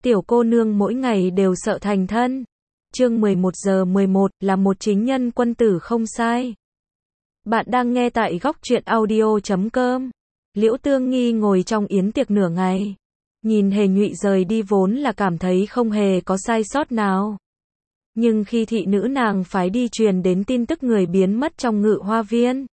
Tiểu cô nương mỗi ngày đều sợ thành thân. Chương 11:11 là một chính nhân quân tử không sai. Bạn đang nghe tại góc truyện audio.com. Liễu Tương Nghi ngồi trong yến tiệc nửa ngày. Nhìn Hề Nhụy rời đi vốn là cảm thấy không hề có sai sót nào. Nhưng khi thị nữ nàng phái đi truyền đến tin tức người biến mất trong Ngự Hoa Viên,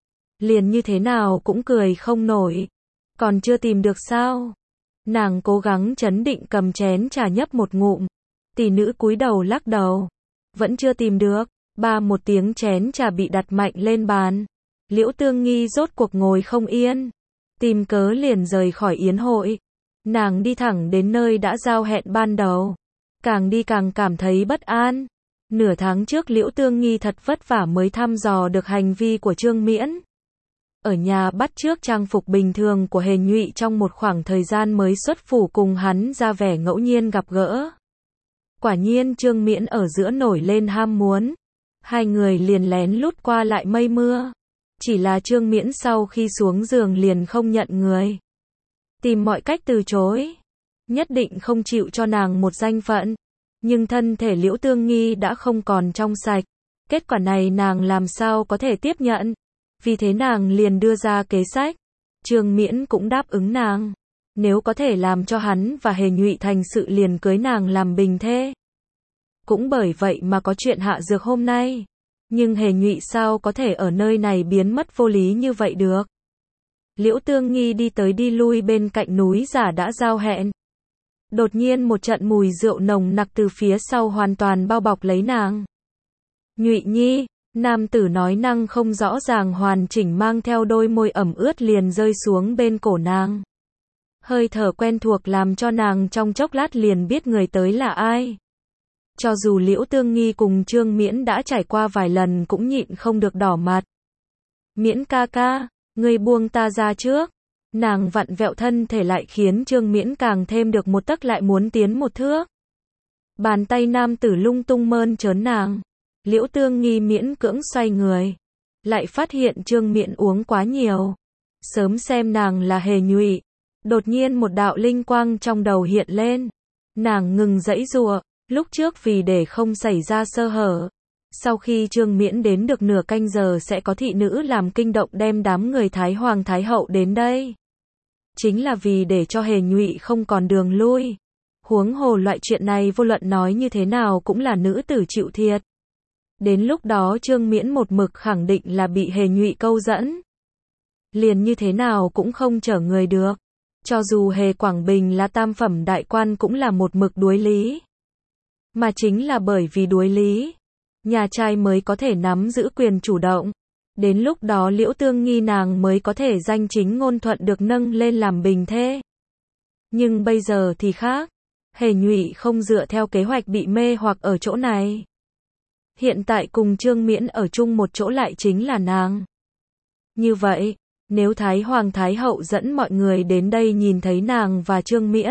liền như thế nào cũng cười không nổi. Còn chưa tìm được sao? Nàng cố gắng trấn định cầm chén trà nhấp một ngụm. Tỷ nữ cúi đầu lắc đầu. Vẫn chưa tìm được. Ba một tiếng chén trà bị đặt mạnh lên bàn. Liễu Tương Nghi rốt cuộc ngồi không yên. Tìm cớ liền rời khỏi yến hội. Nàng đi thẳng đến nơi đã giao hẹn ban đầu. Càng đi càng cảm thấy bất an. Nửa tháng trước Liễu Tương Nghi thật vất vả mới thăm dò được hành vi của Trương Miễn. Ở nhà bắt chước trang phục bình thường của Hề Nhụy trong một khoảng thời gian mới xuất phủ cùng hắn ra vẻ ngẫu nhiên gặp gỡ. Quả nhiên Trương Miễn ở giữa nổi lên ham muốn. Hai người liền lén lút qua lại mây mưa. Chỉ là Trương Miễn sau khi xuống giường liền không nhận người. Tìm mọi cách từ chối. Nhất định không chịu cho nàng một danh phận. Nhưng thân thể Liễu Tương Nghi đã không còn trong sạch. Kết quả này nàng làm sao có thể tiếp nhận. Vì thế nàng liền đưa ra kế sách. Trương Miễn cũng đáp ứng nàng. Nếu có thể làm cho hắn và Hề Nhụy thành sự liền cưới nàng làm bình thê. Cũng bởi vậy mà có chuyện hạ dược hôm nay. Nhưng Hề Nhụy sao có thể ở nơi này biến mất vô lý như vậy được. Liễu Tương Nghi đi tới đi lui bên cạnh núi giả đã giao hẹn. Đột nhiên một trận mùi rượu nồng nặc từ phía sau hoàn toàn bao bọc lấy nàng. Nhụy Nhi. Nam tử nói năng không rõ ràng hoàn chỉnh mang theo đôi môi ẩm ướt liền rơi xuống bên cổ nàng. Hơi thở quen thuộc làm cho nàng trong chốc lát liền biết người tới là ai. Cho dù Liễu Tương Nghi cùng Trương Miễn đã trải qua vài lần cũng nhịn không được đỏ mặt. Miễn ca ca, ngươi buông ta ra trước. Nàng vặn vẹo thân thể lại khiến Trương Miễn càng thêm được một tấc lại muốn tiến một thước. Bàn tay nam tử lung tung mơn trớn nàng. Liễu Tương Nghi miễn cưỡng xoay người. Lại phát hiện Trương Miễn uống quá nhiều. Sớm xem nàng là Hề Nhụy. Đột nhiên một đạo linh quang trong đầu hiện lên. Nàng ngừng giãy giụa. Lúc trước vì để không xảy ra sơ hở. Sau khi Trương Miễn đến được nửa canh giờ sẽ có thị nữ làm kinh động đem đám người Thái Hoàng Thái Hậu đến đây. Chính là vì để cho Hề Nhụy không còn đường lui. Huống hồ loại chuyện này vô luận nói như thế nào cũng là nữ tử chịu thiệt. Đến lúc đó Trương Miễn một mực khẳng định là bị Hề Nhụy câu dẫn. Liền như thế nào cũng không chở người được. Cho dù Hề Quảng Bình là tam phẩm đại quan cũng là một mực đuối lý. Mà chính là bởi vì đuối lý, nhà trai mới có thể nắm giữ quyền chủ động. Đến lúc đó Liễu Tương Nghi nàng mới có thể danh chính ngôn thuận được nâng lên làm bình thê. Nhưng bây giờ thì khác. Hề Nhụy không dựa theo kế hoạch bị mê hoặc ở chỗ này. Hiện tại cùng Trương Miễn ở chung một chỗ lại chính là nàng. Như vậy, nếu Thái Hoàng Thái Hậu dẫn mọi người đến đây nhìn thấy nàng và Trương Miễn,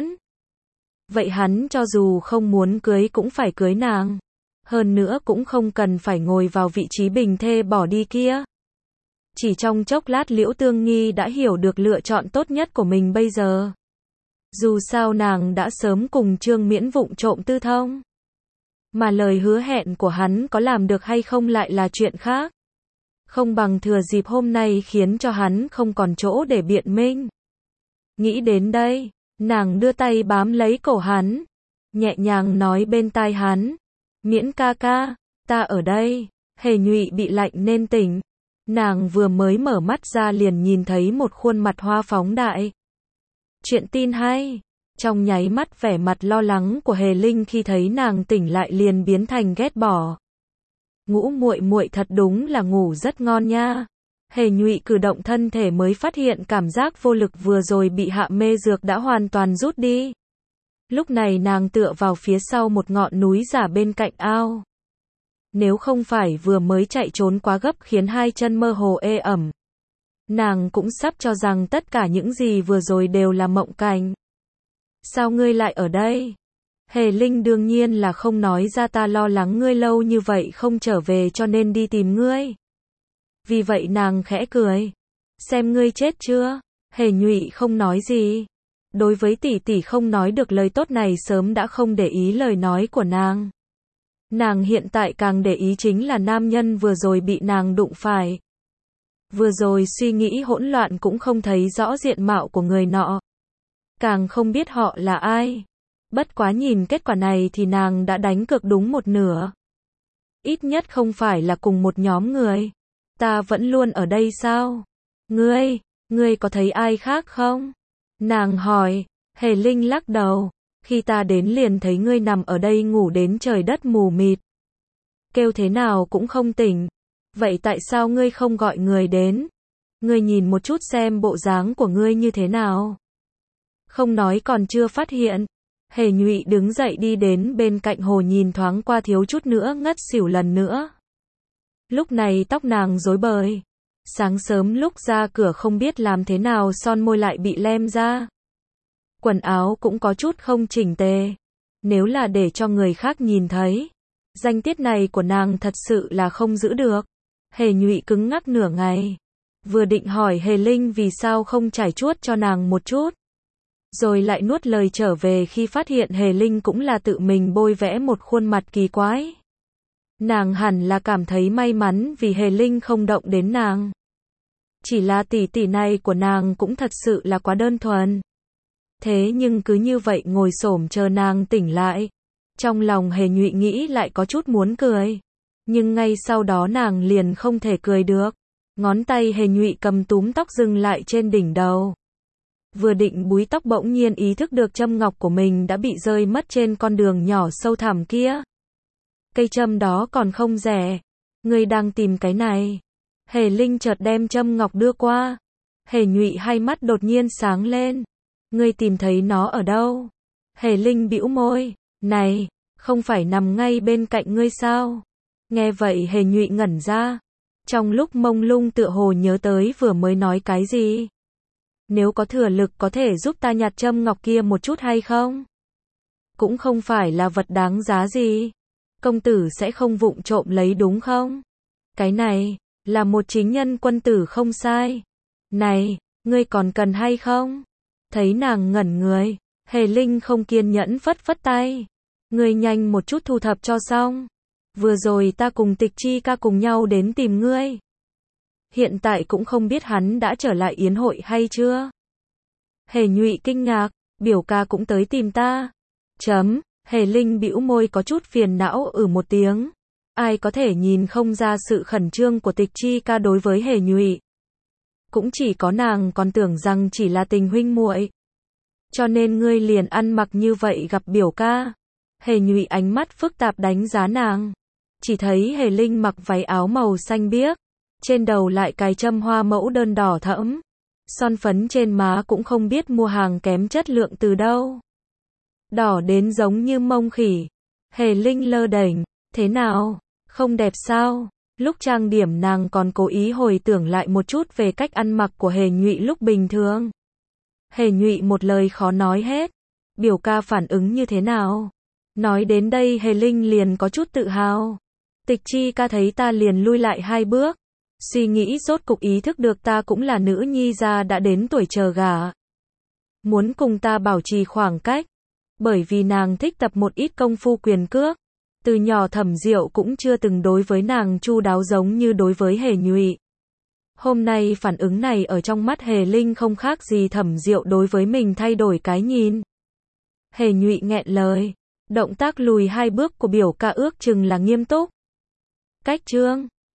vậy hắn cho dù không muốn cưới cũng phải cưới nàng. Hơn nữa cũng không cần phải ngồi vào vị trí bình thê bỏ đi kia. Chỉ trong chốc lát Liễu Tương Nghi đã hiểu được lựa chọn tốt nhất của mình bây giờ. Dù sao nàng đã sớm cùng Trương Miễn vụng trộm tư thông. Mà lời hứa hẹn của hắn có làm được hay không lại là chuyện khác. Không bằng thừa dịp hôm nay khiến cho hắn không còn chỗ để biện minh. Nghĩ đến đây, nàng đưa tay bám lấy cổ hắn. Nhẹ nhàng nói bên tai hắn. Miễn ca ca, ta ở đây. Hề Nhụy bị lạnh nên tỉnh. Nàng vừa mới mở mắt ra liền nhìn thấy một khuôn mặt hoa phóng đại. Chuyện tin hay. Trong nháy mắt vẻ mặt lo lắng của Hề Linh khi thấy nàng tỉnh lại liền biến thành ghét bỏ. Ngũ muội muội thật đúng là ngủ rất ngon nha. Hề Nhụy cử động thân thể mới phát hiện cảm giác vô lực vừa rồi bị hạ mê dược đã hoàn toàn rút đi. Lúc này nàng tựa vào phía sau một ngọn núi giả bên cạnh ao. Nếu không phải vừa mới chạy trốn quá gấp khiến hai chân mơ hồ ê ẩm, nàng cũng sắp cho rằng tất cả những gì vừa rồi đều là mộng cảnh. Sao ngươi lại ở đây? Hề Linh đương nhiên là không nói ra, ta lo lắng ngươi lâu như vậy không trở về cho nên đi tìm ngươi. Vì vậy nàng khẽ cười. Xem ngươi chết chưa? Hề Nhụy không nói gì. Đối với tỷ tỷ không nói được lời tốt này sớm đã không để ý lời nói của nàng. Nàng hiện tại càng để ý chính là nam nhân vừa rồi bị nàng đụng phải. Vừa rồi suy nghĩ hỗn loạn cũng không thấy rõ diện mạo của người nọ. Càng không biết họ là ai. Bất quá nhìn kết quả này thì nàng đã đánh cược đúng một nửa. Ít nhất không phải là cùng một nhóm người. Ta vẫn luôn ở đây sao? Ngươi có thấy ai khác không? Nàng hỏi. Hề Linh lắc đầu. Khi ta đến liền thấy ngươi nằm ở đây ngủ đến trời đất mù mịt. Kêu thế nào cũng không tỉnh. Vậy tại sao ngươi không gọi người đến? Ngươi nhìn một chút xem bộ dáng của ngươi như thế nào. Không nói còn chưa phát hiện. Hề Nhụy đứng dậy đi đến bên cạnh hồ nhìn thoáng qua thiếu chút nữa ngất xỉu lần nữa. Lúc này tóc nàng rối bời. Sáng sớm lúc ra cửa không biết làm thế nào son môi lại bị lem ra. Quần áo cũng có chút không chỉnh tề. Nếu là để cho người khác nhìn thấy, danh tiết này của nàng thật sự là không giữ được. Hề Nhụy cứng ngắc nửa ngày. Vừa định hỏi Hề Linh vì sao không trải chuốt cho nàng một chút. Rồi lại nuốt lời trở về khi phát hiện Hề Linh cũng là tự mình bôi vẽ một khuôn mặt kỳ quái. Nàng hẳn là cảm thấy may mắn vì Hề Linh không động đến nàng. Chỉ là tỷ tỷ này của nàng cũng thật sự là quá đơn thuần. Thế nhưng cứ như vậy ngồi xổm chờ nàng tỉnh lại. Trong lòng Hề Nhụy nghĩ lại có chút muốn cười. Nhưng ngay sau đó nàng liền không thể cười được. Ngón tay Hề Nhụy cầm túm tóc dừng lại trên đỉnh đầu. Vừa định búi tóc bỗng nhiên ý thức được châm ngọc của mình đã bị rơi mất trên con đường nhỏ sâu thẳm kia. Cây châm đó còn không rẻ. Ngươi đang tìm cái này. Hề Linh chợt đem châm ngọc đưa qua. Hề Nhụy hai mắt đột nhiên sáng lên. Ngươi tìm thấy nó ở đâu? Hề Linh bĩu môi. Này, không phải nằm ngay bên cạnh ngươi sao? Nghe vậy Hề Nhụy ngẩn ra. Trong lúc mông lung tựa hồ nhớ tới vừa mới nói cái gì. Nếu có thừa lực có thể giúp ta nhặt châm ngọc kia một chút hay không? Cũng không phải là vật đáng giá gì. Công tử sẽ không vụng trộm lấy đúng không? Cái này, là một chính nhân quân tử không sai. Này, ngươi còn cần hay không? Thấy nàng ngẩn người, Hề Linh không kiên nhẫn phất phất tay. Ngươi nhanh một chút thu thập cho xong. Vừa rồi ta cùng Tịch Chi ca cùng nhau đến tìm ngươi. Hiện tại cũng không biết hắn đã trở lại yến hội hay chưa. Hề Nhụy kinh ngạc, biểu ca cũng tới tìm ta. Hề Linh bĩu môi có chút phiền não một tiếng. Ai có thể nhìn không ra sự khẩn trương của Tịch Chi ca đối với Hề Nhụy. Cũng chỉ có nàng còn tưởng rằng chỉ là tình huynh muội. Cho nên ngươi liền ăn mặc như vậy gặp biểu ca. Hề Nhụy ánh mắt phức tạp đánh giá nàng. Chỉ thấy Hề Linh mặc váy áo màu xanh biếc. Trên đầu lại cài châm hoa mẫu đơn đỏ thẫm. Son phấn trên má cũng không biết mua hàng kém chất lượng từ đâu. Đỏ đến giống như mông khỉ. Hề Linh lơ đễnh. Thế nào? Không đẹp sao? Lúc trang điểm nàng còn cố ý hồi tưởng lại một chút về cách ăn mặc của Hề Nhụy lúc bình thường. Hề Nhụy một lời khó nói hết. Biểu ca phản ứng như thế nào? Nói đến đây Hề Linh liền có chút tự hào. Tịch Chi ca thấy ta liền lui lại 2 bước. Suy nghĩ rốt cục ý thức được ta cũng là nữ nhi gia đã đến tuổi chờ gả. Muốn cùng ta bảo trì khoảng cách. Bởi vì nàng thích tập một ít công phu quyền cước. Từ nhỏ Thẩm Diệu cũng chưa từng đối với nàng chu đáo giống như đối với Hề Nhụy. Hôm nay phản ứng này ở trong mắt Hề Linh không khác gì Thẩm Diệu đối với mình thay đổi cái nhìn. Hề Nhụy nghẹn lời. Động tác lùi 2 bước của biểu ca ước chừng là nghiêm túc. Cách trương.